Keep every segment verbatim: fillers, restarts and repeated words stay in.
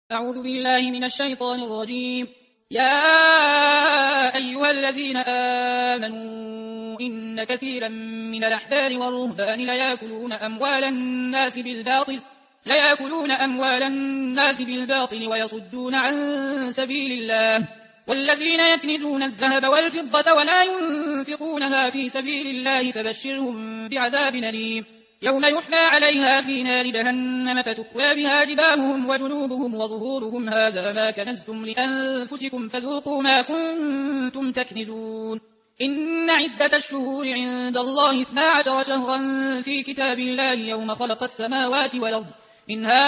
أعوذ بالله من الشيطان الرجيم. يا أيها الذين آمنوا إن كثيرا من الأحبار والرهبان ليأكلون أموال الناس بالباطل ليأكلون أموال الناس بالباطل ويصدون عن سبيل الله والذين يكنزون الذهب والفضة ولا ينفقونها في سبيل الله فبشرهم بعذاب أليم يوم يحمى عليها في نار جهنم فتكوى بها جباههم وجنوبهم وظهورهم هذا ما كنزتم لأنفسكم فذوقوا ما كنتم تكنزون. إن عدة الشهور عند الله اثنا عشر شهرا في كتاب الله يوم خلق السماوات والأرض منها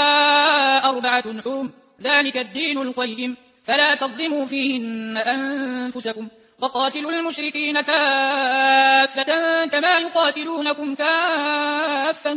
أربعة حرم ذلك الدين القيم فلا تظلموا فيهن أنفسكم وقاتلوا المشركين كافة كما يقاتلونكم كافة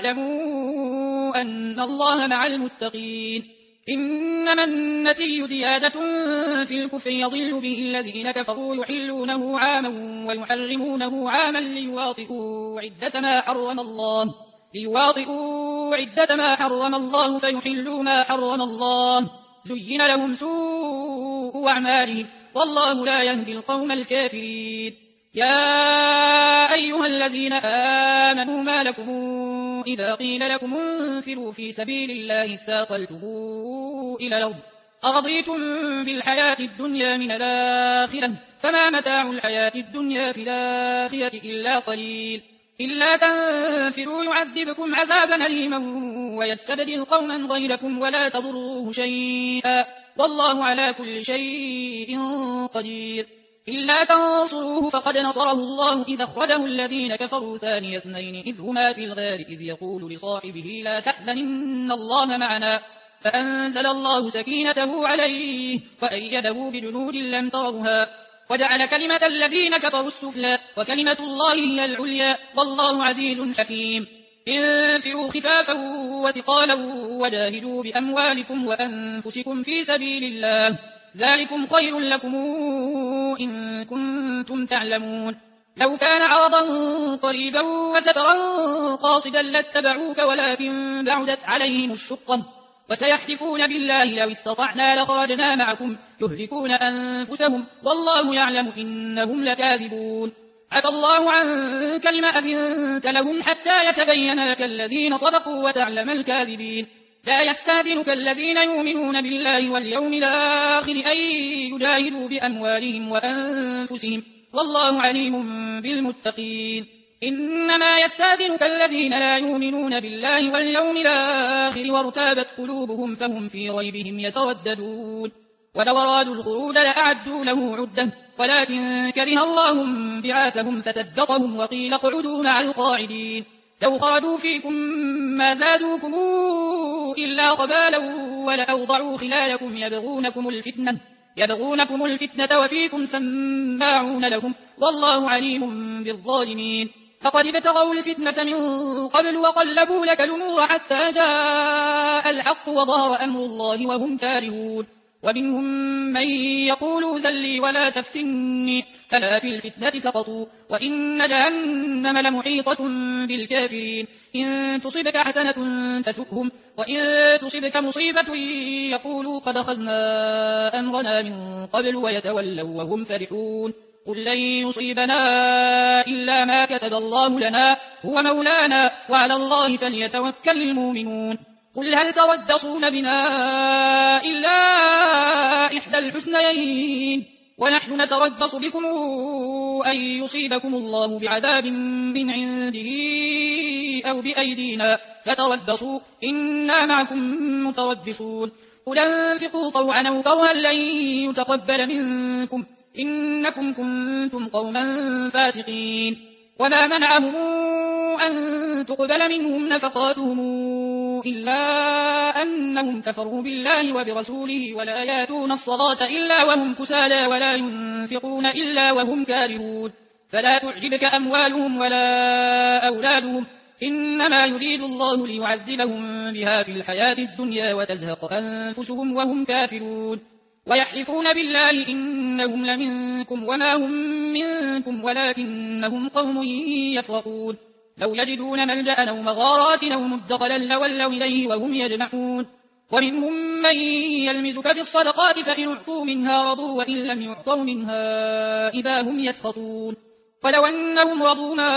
واعلموا أن الله مع المتقين. إنما النسي زيادة في الكفر يضل به الذين كفروا يحلونه عاما ويحرمونه عاما ليواطئوا عدة ما حرم الله ليواطئوا عدة ما حرم الله فيحلوا ما حرم الله زين لهم سوء أعمالهم والله لا يهدي القوم الكافرين. يا أيها الذين آمنوا ما لكم إذا قيل لكم انفروا في سبيل الله اثاقلتم إلى الأرض أرضيتم بالحياة الدنيا من الآخرة فما متاع الحياة الدنيا في الآخرة إلا قليل إلا تنفروا يعذبكم عذابا أليما ويستبدل قوما غيركم ولا تضروه شيئا والله على كل شيء قدير. إلا تنصروه فقد نصره الله إذ أخرجه الذين كفروا ثاني اثنين إذ هما في الغار إذ يقول لصاحبه لا تحزن إن الله معنا فأنزل الله سكينته عليه وأيده بجنود لم تروها وجعل كلمة الذين كفروا السفلى وكلمة الله هي العليا والله عزيز حكيم. انفروا خفافا وثقالا وجاهدوا بأموالكم وأنفسكم في سبيل الله ذلكم خير لكم إن كنتم تعلمون. لو كان عرضا قريبا وسفرا قاصدا لاتبعوك ولكن بعدت عليهم الشقة وسيحلفون بالله لو استطعنا لخرجنا معكم يهلكون أنفسهم والله يعلم إنهم لكاذبون. عفى الله عنك لم أذنت لهم حتى يتبين لك الذين صدقوا وتعلم الكاذبين. لا يستأذنك الذين يؤمنون بالله واليوم الآخر أن يجاهدوا بأموالهم وأنفسهم والله عليم بالمتقين. إنما يستأذنك الذين لا يؤمنون بالله واليوم الآخر وارتابت قلوبهم فهم في ريبهم يترددون. ولو أرادوا الخروج لأعدوا له عدة ولكن كره الله بعاثهم فثبطهم وقيل اقعدوا مع القاعدين. لو خرجوا فيكم ما زادوكم إلا خبالا ولأوضعوا خلالكم يبغونكم الفتنة يبغونكم الفتنة وفيكم سماعون لهم والله عليم بالظالمين. فقد ابتغوا الفتنة من قبل وقلبوا لك الأمور حتى جاء الحق وظهر أمر الله وهم كارهون. ومنهم من يقول ذلي ولا تفتني فلا في الفتنة سقطوا وإن جهنم لمحيطة بالكافرين. إن تصبك حسنة تسؤهم وإن تصبك مصيبة يقولوا قد أخذنا أمرنا من قبل ويتولوا وهم فرحون. قل لن يصيبنا إلا ما كتب الله لنا هو مولانا وعلى الله فليتوكل المؤمنون. قل هل تربصون بنا إلا إحدى الحسنيين ونحن نتربص بكم أن يصيبكم الله بعذاب من عنده أو بأيدينا فتربصوا إنا معكم متربصون. قل انفقوا طوعا أو كرها لن يتقبل منكم إنكم كنتم قوما فاسقين. وما منعهم أن تقبل منهم نفقاتهم إلا أنهم كفروا بالله وبرسوله ولا يأتون الصلاة إلا وهم كسالى ولا ينفقون إلا وهم كارهون. فلا تعجبك أموالهم ولا أولادهم إنما يريد الله ليعذبهم بها في الحياة الدنيا وتزهق أنفسهم وهم كافرون. ويحلفون بالله إنهم لمنكم وما هم منكم ولكنهم قوم يفرقون. لو يجدون ملجأ أو مغارات أو مدخلا لولوا إليه وهم يجمعون ومنهم من يلمزك في الصدقات فإن اعطوا منها رضوا وإن لم يعطوا منها إذا هم يسخطون ولو أنهم رضوا ما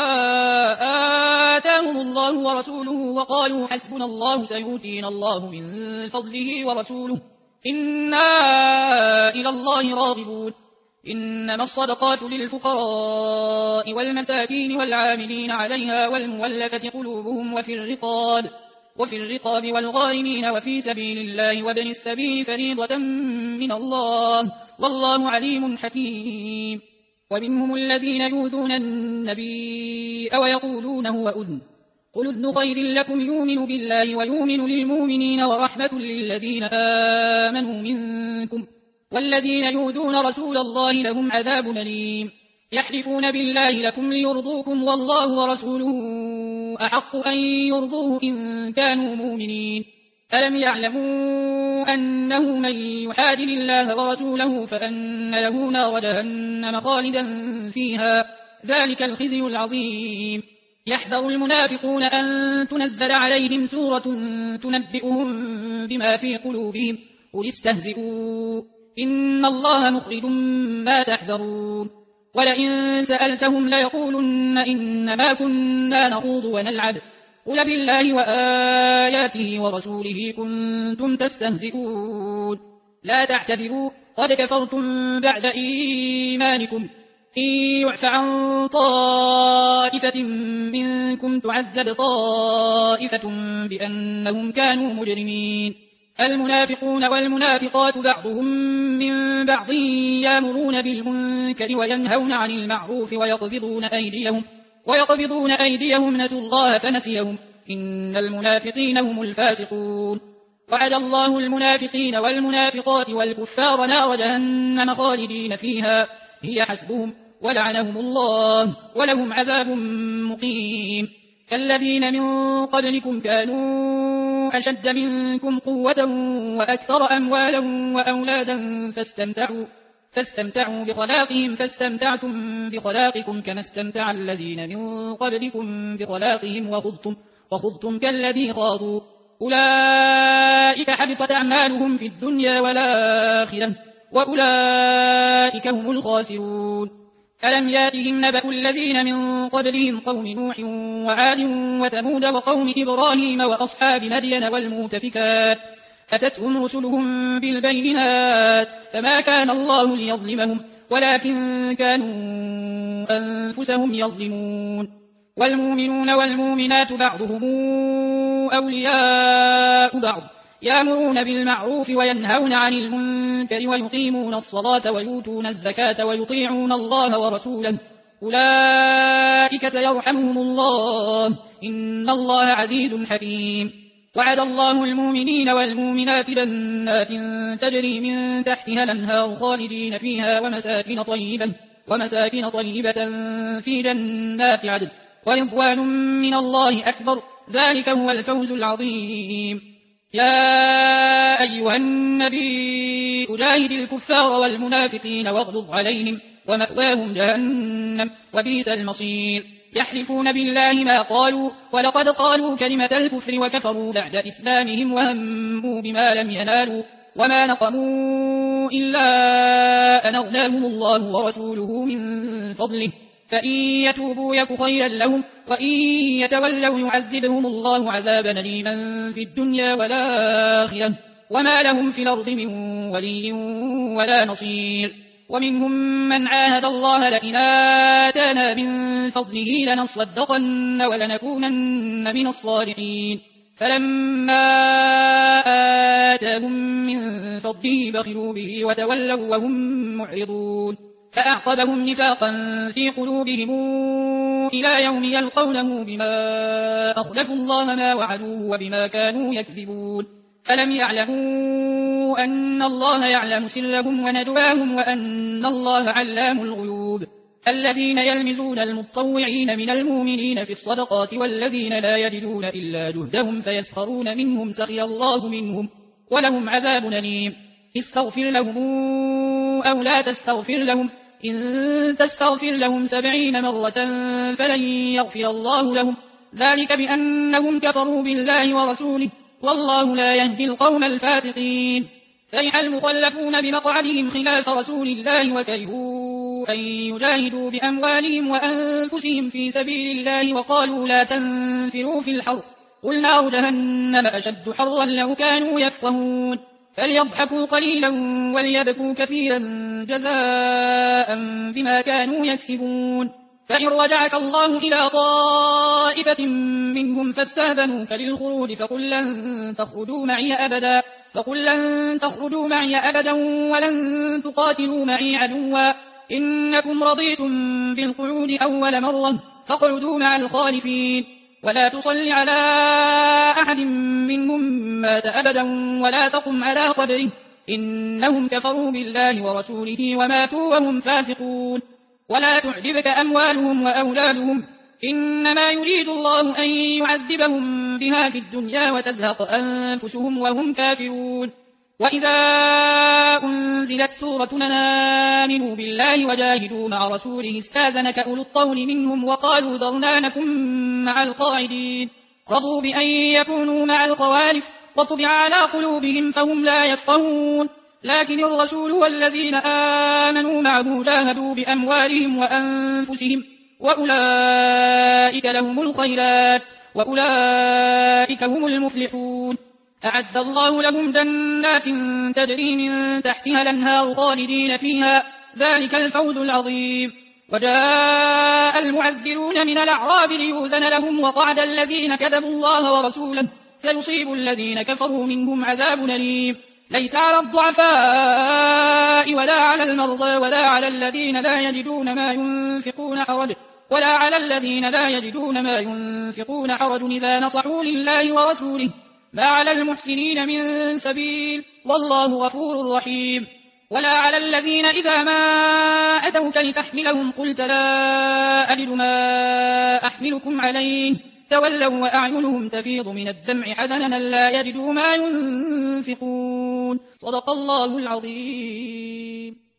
آتاهم الله ورسوله وقالوا حسبنا الله سيؤتينا الله من فضله ورسوله إنا إلى الله راغبون إنما الصدقات للفقراء والمساكين والعاملين عليها والمولفة قلوبهم وفي الرقاب وفي الرقاب والغارمين وفي سبيل الله وابن السبيل فريضة من الله والله عليم حكيم ومنهم الذين يؤذون النبي ويقولون هو أذن قل أذن خير لكم يؤمن بالله ويؤمن للمؤمنين ورحمة للذين آمنوا منكم والذين يؤذون رسول الله لهم عذاب أليم يحلفون بالله لكم ليرضوكم والله ورسوله أحق أن يرضوه إن كانوا مؤمنين ألم يعلموا أنه من يحادل الله ورسوله فأن له نار جهنم خالدا فيها ذلك الخزي العظيم يحذر المنافقون أن تنزل عليهم سورة تنبئهم بما في قلوبهم قل استهزئوا إن الله مخرج ما تحذرون ولئن سألتهم ليقولن إنما كنا نخوض ونلعب قل بالله وآياته ورسوله كنتم تستهزئون لا تعتذروا قد كفرتم بعد إيمانكم إن يعف عن طائفة منكم تعذب طائفة بأنهم كانوا مجرمين المنافقون والمنافقات بعضهم من بعض يأمرون بالمنكر وينهون عن المعروف ويقبضون أيديهم ويقبضون أيديهم نسوا الله فنسيهم إن المنافقين هم الفاسقون وعد الله المنافقين والمنافقات والكفار نار جهنم خالدين فيها هي حسبهم ولعنهم الله ولهم عذاب مقيم كالذين من قبلكم كانوا أشد منكم قوة وأكثر أموالا وأولادا فاستمتعوا فاستمتعوا بخلاقهم فاستمتعتم بخلاقكم كما استمتع الذين من قبلكم بخلاقهم وخضتم, وخضتم كالذي خاضوا أولئك حبطت أعمالهم في الدنيا والآخرة وأولئك هم الخاسرون ألم ياتهم نبأ الذين من قبلهم قوم نوح وعاد وثمود وقوم إبراهيم وأصحاب مدين والمؤتفكات أتتهم رسلهم بالبينات فما كان الله ليظلمهم ولكن كانوا أنفسهم يظلمون والمؤمنون والمؤمنات بعضهم أولياء بعض يأمرون بالمعروف وينهون عن المنكر ويقيمون الصلاة ويؤتون الزكاة ويطيعون الله ورسوله أولئك سيرحمهم الله إن الله عزيز حكيم وعد الله المؤمنين والمؤمنات جنات تجري من تحتها الأنهار خالدين فيها ومساكن طيبة, ومساكن طيبة في جنات عدن ورضوان من الله أكبر ذلك هو الفوز العظيم يا أيها النبي أجاهد الكفار والمنافقين واغلظ عليهم ومأواهم جهنم وبئس المصير يحلفون بالله ما قالوا ولقد قالوا كلمة الكفر وكفروا بعد إسلامهم وهموا بما لم ينالوا وما نقموا إلا أن أغناهم الله ورسوله من فضله فإن يتوبوا يك خيرا لهم وإن يتولوا يعذبهم الله عذابا أليما في الدنيا والآخرة وما لهم في الأرض من ولي ولا نصير ومنهم من عاهد الله لئن آتانا من فضله لنصدقن ولنكونن من الصالحين فلما آتاهم من فضله بخلوا به وتولوا وهم معرضون فأعقبهم نفاقا في قلوبهم إلى يوم يلقونه بما أخلفوا الله ما وعدوه وبما كانوا يكذبون ألم يعلموا أن الله يعلم سرهم ونجواهم وأن الله علام الغيوب الذين يلمزون المتطوعين من المؤمنين في الصدقات والذين لا يجدون إلا جهدهم فيسخرون منهم سخر الله منهم ولهم عذاب أليم استغفر لهم أو لا تستغفر لهم إن تستغفر لهم سبعين مرة فلن يغفر الله لهم ذلك بأنهم كفروا بالله ورسوله والله لا يهدي القوم الفاسقين. فرح المخلفون بمقعدهم خلاف رسول الله وكرهوا أن يجاهدوا بأموالهم وأنفسهم في سبيل الله وقالوا لا تنفروا في الحر قل نار جهنم أشد حرا لو كانوا يفقهون. فليضحكوا قليلا وليبكوا كثيرا جزاء بما كانوا يكسبون. فإن رجعك الله إلى طائفة منهم فاستاذنوك للخروج فقل لن تخرجوا معي أبدا فقل لن تخرجوا معي أبدا ولن تقاتلوا معي عدوا إنكم رضيتم بالقعود أول مرة فاقعدوا مع الخالفين. ولا تصل على أحد منهم مات أبدا ولا تقم على قبره إنهم كفروا بالله ورسوله وماتوا وهم فاسقون. ولا تعجبك أموالهم وأولادهم إنما يريد الله أن يعذبهم بها في الدنيا وتزهق أنفسهم وهم كافرون. وإذا أنزلت سورة أن آمنوا بالله وجاهدوا مع رسوله استاذنك أولو الطول منهم وقالوا ذرنا نكن مع القاعدين رضوا بأن يكونوا مع الخوالف وطبع على قلوبهم فهم لا يفقهون. لكن الرسول والذين آمنوا معه جاهدوا بأموالهم وأنفسهم وأولئك لهم الخيرات وأولئك هم المفلحون. أعد الله لهم جنات تجري من تحتها الأنهار خالدين فيها ذلك الفوز العظيم. وجاء المعذرون من الأعراب ليؤذن لهم وقعد الذين كذبوا الله ورسوله سيصيب الذين كفروا منهم عذاب أليم. ليس على الضعفاء ولا على المرضى ولا على الذين لا يجدون ما ينفقون حرج ولا على الذين لا يجدون ما ينفقون حرج إذا نصحوا لله ورسوله ما على المحسنين من سبيل والله غفور رحيم. ولا على الذين إذا ما أتوك لتحملهم قلت لا أجد ما أحملكم عليه تولوا وأعينهم تفيض من الدمع حزنا لا يجدوا ما ينفقون. صدق الله العظيم.